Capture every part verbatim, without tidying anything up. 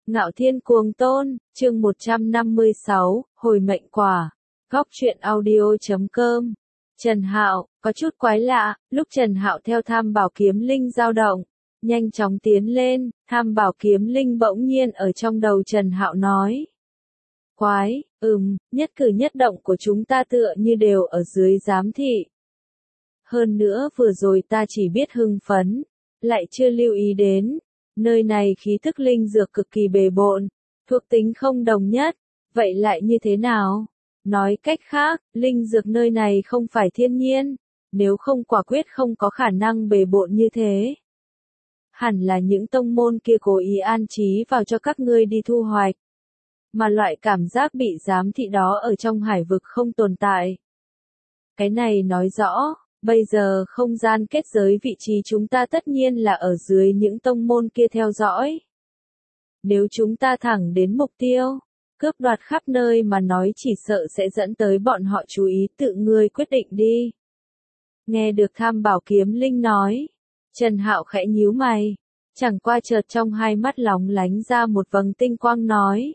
Ngạo Thiên Cuồng Tôn, chương một trăm năm mươi sáu, Hồi mệnh quả. Góc truyện audio chấm com. Trần Hạo, có chút quái lạ, lúc Trần Hạo theo Tham Bảo Kiếm Linh dao động, nhanh chóng tiến lên, Tham Bảo Kiếm Linh bỗng nhiên ở trong đầu Trần Hạo nói. Quái, ừm, nhất cử nhất động của chúng ta tựa như đều ở dưới giám thị. Hơn nữa vừa rồi ta chỉ biết hưng phấn, lại chưa lưu ý đến. Nơi này khí thức linh dược cực kỳ bề bộn, thuộc tính không đồng nhất, vậy lại như thế nào? Nói cách khác, linh dược nơi này không phải thiên nhiên, nếu không quả quyết không có khả năng bề bộn như thế. Hẳn là những tông môn kia cố ý an trí vào cho các ngươi đi thu hoạch. Mà loại cảm giác bị giám thị đó ở trong hải vực không tồn tại. Cái này nói rõ. Bây giờ không gian kết giới vị trí chúng ta tất nhiên là ở dưới những tông môn kia theo dõi. Nếu chúng ta thẳng đến mục tiêu, cướp đoạt khắp nơi mà nói chỉ sợ sẽ dẫn tới bọn họ chú ý, tự ngươi quyết định đi. Nghe được Tham Bảo Kiếm Linh nói, Trần Hạo khẽ nhíu mày, chẳng qua chợt trong hai mắt lóng lánh ra một vầng tinh quang nói.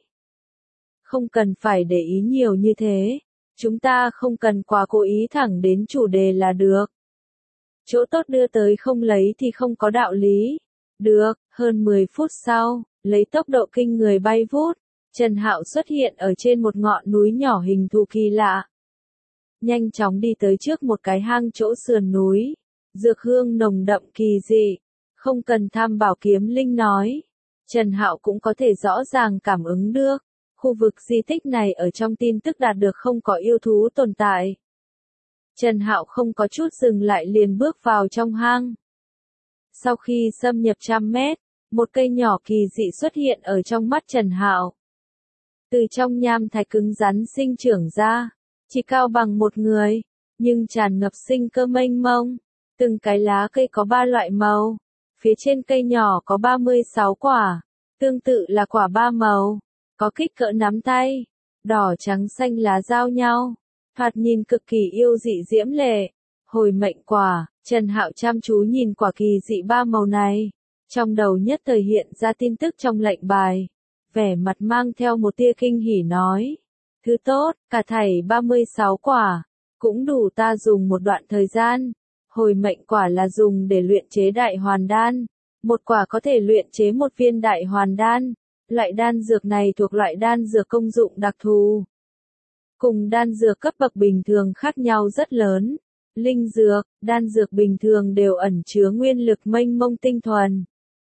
Không cần phải để ý nhiều như thế. Chúng ta không cần quá cố ý thẳng đến chủ đề là được. Chỗ tốt đưa tới không lấy thì không có đạo lý. Được, hơn mười phút sau, lấy tốc độ kinh người bay vút, Trần Hạo xuất hiện ở trên một ngọn núi nhỏ hình thù kỳ lạ. Nhanh chóng đi tới trước một cái hang chỗ sườn núi, dược hương nồng đậm kỳ dị, không cần Tham Bảo Kiếm Linh nói. Trần Hạo cũng có thể rõ ràng cảm ứng được. Khu vực di tích này ở trong tin tức đạt được không có yêu thú tồn tại. Trần Hạo không có chút dừng lại liền bước vào trong hang. Sau khi xâm nhập trăm mét, một cây nhỏ kỳ dị xuất hiện ở trong mắt Trần Hạo. Từ trong nham thạch cứng rắn sinh trưởng ra, chỉ cao bằng một người, nhưng tràn ngập sinh cơ mênh mông. Từng cái lá cây có ba loại màu, phía trên cây nhỏ có ba mươi sáu quả, tương tự là quả ba màu. Có kích cỡ nắm tay, đỏ trắng xanh lá giao nhau, thoạt nhìn cực kỳ yêu dị diễm lệ. Hồi mệnh quả, Trần Hạo chăm chú nhìn quả kỳ dị ba màu này, trong đầu nhất thời hiện ra tin tức trong lệnh bài, vẻ mặt mang theo một tia kinh hỉ nói, thứ tốt, cả thảy ba mươi sáu quả, cũng đủ ta dùng một đoạn thời gian. Hồi mệnh quả là dùng để luyện chế đại hoàn đan, một quả có thể luyện chế một viên đại hoàn đan. Loại đan dược này thuộc loại đan dược công dụng đặc thù. Cùng đan dược cấp bậc bình thường khác nhau rất lớn. Linh dược, đan dược bình thường đều ẩn chứa nguyên lực mênh mông tinh thuần.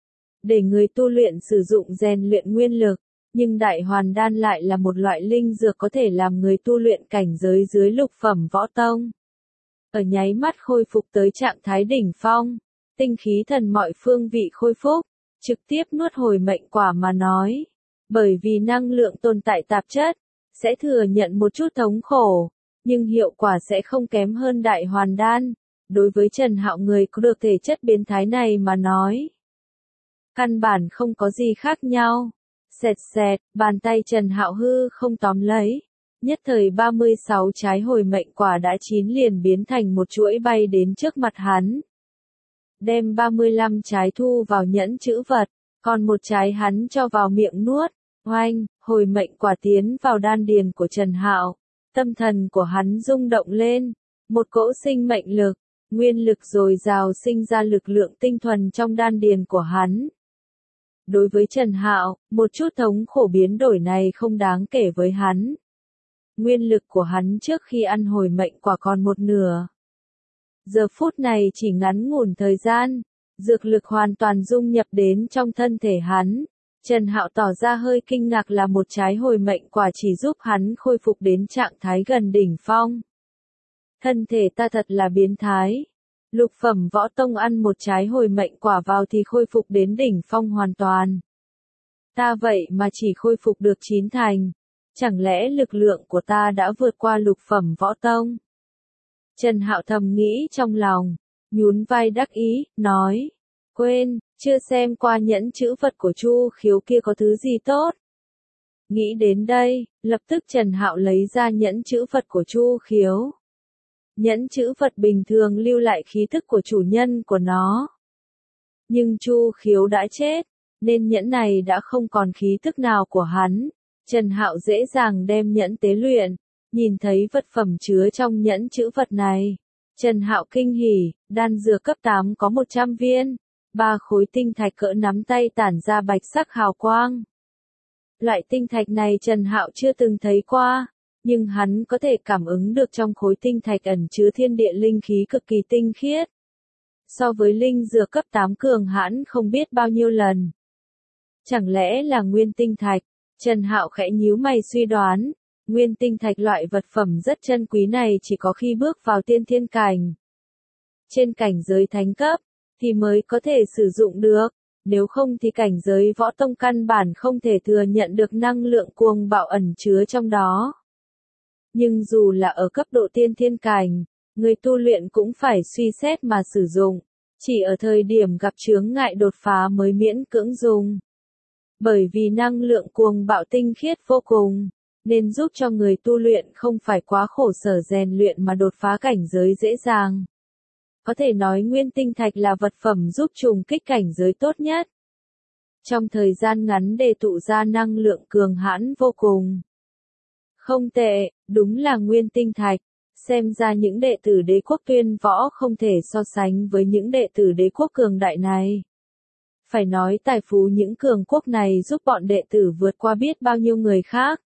Để người tu luyện sử dụng rèn luyện nguyên lực, nhưng đại hoàn đan lại là một loại linh dược có thể làm người tu luyện cảnh giới dưới lục phẩm võ tông. Ở nháy mắt khôi phục tới trạng thái đỉnh phong, tinh khí thần mọi phương vị khôi phục. Trực tiếp nuốt hồi mệnh quả mà nói, bởi vì năng lượng tồn tại tạp chất, sẽ thừa nhận một chút thống khổ, nhưng hiệu quả sẽ không kém hơn đại hoàn đan. Đối với Trần Hạo người có được thể chất biến thái này mà nói, căn bản không có gì khác nhau. Xẹt xẹt, bàn tay Trần Hạo hư không tóm lấy, nhất thời ba mươi sáu trái hồi mệnh quả đã chín liền biến thành một chuỗi bay đến trước mặt hắn. Đem ba mươi lăm trái thu vào nhẫn chữ vật, còn một trái hắn cho vào miệng nuốt. Oanh, hồi mệnh quả tiến vào đan điền của Trần Hạo, tâm thần của hắn rung động lên, một cỗ sinh mệnh lực, nguyên lực dồi dào sinh ra lực lượng tinh thuần trong đan điền của hắn. Đối với Trần Hạo, một chút thống khổ biến đổi này không đáng kể với hắn. Nguyên lực của hắn trước khi ăn hồi mệnh quả còn một nửa. Giờ phút này chỉ ngắn ngủn thời gian, dược lực hoàn toàn dung nhập đến trong thân thể hắn. Trần Hạo tỏ ra hơi kinh ngạc là một trái hồi mệnh quả chỉ giúp hắn khôi phục đến trạng thái gần đỉnh phong. Thân thể ta thật là biến thái. Lục phẩm võ tông ăn một trái hồi mệnh quả vào thì khôi phục đến đỉnh phong hoàn toàn. Ta vậy mà chỉ khôi phục được chín thành. Chẳng lẽ lực lượng của ta đã vượt qua lục phẩm võ tông? Trần Hạo thầm nghĩ trong lòng, nhún vai đắc ý, nói, quên, chưa xem qua nhẫn chữ vật của Chu Khiếu kia có thứ gì tốt. Nghĩ đến đây, lập tức Trần Hạo lấy ra nhẫn chữ vật của Chu Khiếu. Nhẫn chữ vật bình thường lưu lại khí thức của chủ nhân của nó. Nhưng Chu Khiếu đã chết, nên nhẫn này đã không còn khí tức nào của hắn. Trần Hạo dễ dàng đem nhẫn tế luyện, nhìn thấy vật phẩm chứa trong nhẫn chữ vật này. Trần Hạo kinh hỉ, đan dược cấp tám có một trăm viên, ba khối tinh thạch cỡ nắm tay tản ra bạch sắc hào quang. Loại tinh thạch này Trần Hạo chưa từng thấy qua, nhưng hắn có thể cảm ứng được trong khối tinh thạch ẩn chứa thiên địa linh khí cực kỳ tinh khiết. So với linh dược cấp tám cường hãn không biết bao nhiêu lần. Chẳng lẽ là nguyên tinh thạch? Trần Hạo khẽ nhíu mày suy đoán, nguyên tinh thạch loại vật phẩm rất chân quý này chỉ có khi bước vào tiên thiên cảnh. Trên cảnh giới thánh cấp, thì mới có thể sử dụng được, nếu không thì cảnh giới võ tông căn bản không thể thừa nhận được năng lượng cuồng bạo ẩn chứa trong đó. Nhưng dù là ở cấp độ tiên thiên cảnh, người tu luyện cũng phải suy xét mà sử dụng, chỉ ở thời điểm gặp chướng ngại đột phá mới miễn cưỡng dùng. Bởi vì năng lượng cuồng bạo tinh khiết vô cùng, nên giúp cho người tu luyện không phải quá khổ sở rèn luyện mà đột phá cảnh giới dễ dàng. Có thể nói nguyên tinh thạch là vật phẩm giúp trùng kích cảnh giới tốt nhất. Trong thời gian ngắn để tụ ra năng lượng cường hãn vô cùng. Không tệ, đúng là nguyên tinh thạch. Xem ra những đệ tử đế quốc Tuyên Võ không thể so sánh với những đệ tử đế quốc cường đại này. Phải nói tài phú những cường quốc này giúp bọn đệ tử vượt qua biết bao nhiêu người khác.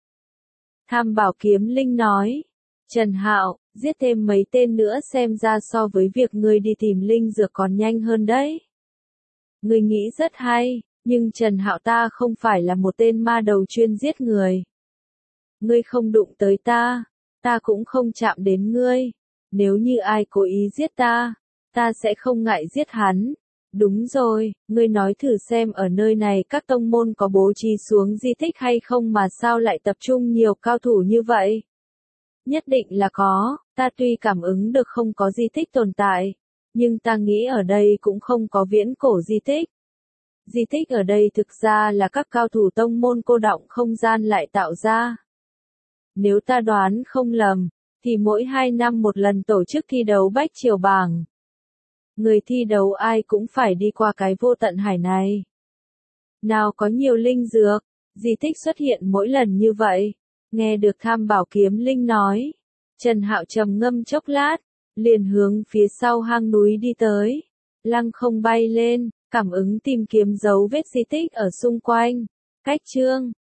Tham Bảo Kiếm Linh nói, Trần Hạo, giết thêm mấy tên nữa xem ra so với việc ngươi đi tìm linh dược còn nhanh hơn đấy. Ngươi nghĩ rất hay, nhưng Trần Hạo ta không phải là một tên ma đầu chuyên giết người. Ngươi không đụng tới ta, ta cũng không chạm đến ngươi. Nếu như ai cố ý giết ta, ta sẽ không ngại giết hắn. Đúng rồi, ngươi nói thử xem ở nơi này các tông môn có bố trí xuống di tích hay không mà sao lại tập trung nhiều cao thủ như vậy? Nhất định là có, ta tuy cảm ứng được không có di tích tồn tại, nhưng ta nghĩ ở đây cũng không có viễn cổ di tích. Di tích ở đây thực ra là các cao thủ tông môn cô đọng không gian lại tạo ra. Nếu ta đoán không lầm, thì mỗi hai năm một lần tổ chức thi đấu bách triều bảng. Người thi đấu ai cũng phải đi qua cái vô tận hải này. Nào có nhiều linh dược, di tích xuất hiện mỗi lần như vậy. Nghe được Tham Bảo Kiếm Linh nói, Trần Hạo trầm ngâm chốc lát, liền hướng phía sau hang núi đi tới. Lăng không bay lên, cảm ứng tìm kiếm dấu vết di tích ở xung quanh. Cách chương